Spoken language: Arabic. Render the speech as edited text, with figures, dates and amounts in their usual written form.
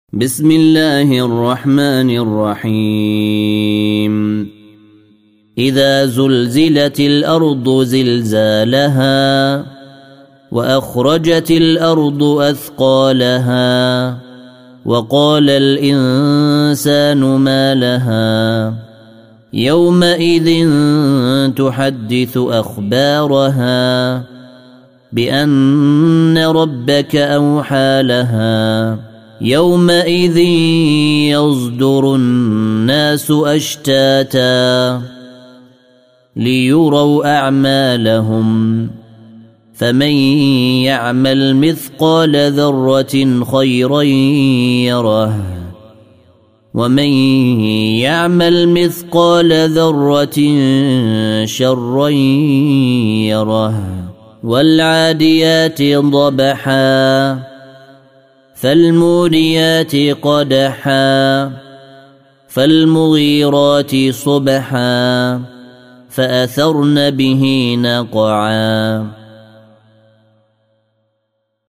بسم الله الرحمن الرحيم إذا زلزلت الأرض زلزالها وأخرجت الأرض أثقالها وقال الإنسان ما لها يومئذ تحدث أخبارها بأن ربك أوحى لها يومئذ يصدر الناس أشتاتا ليروا أعمالهم فمن يعمل مثقال ذرة خيرا يره ومن يعمل مثقال ذرة شرا يره والعاديات ضبحا فالموريات قدحا فالمغيرات صبحا فأثرن به نقعا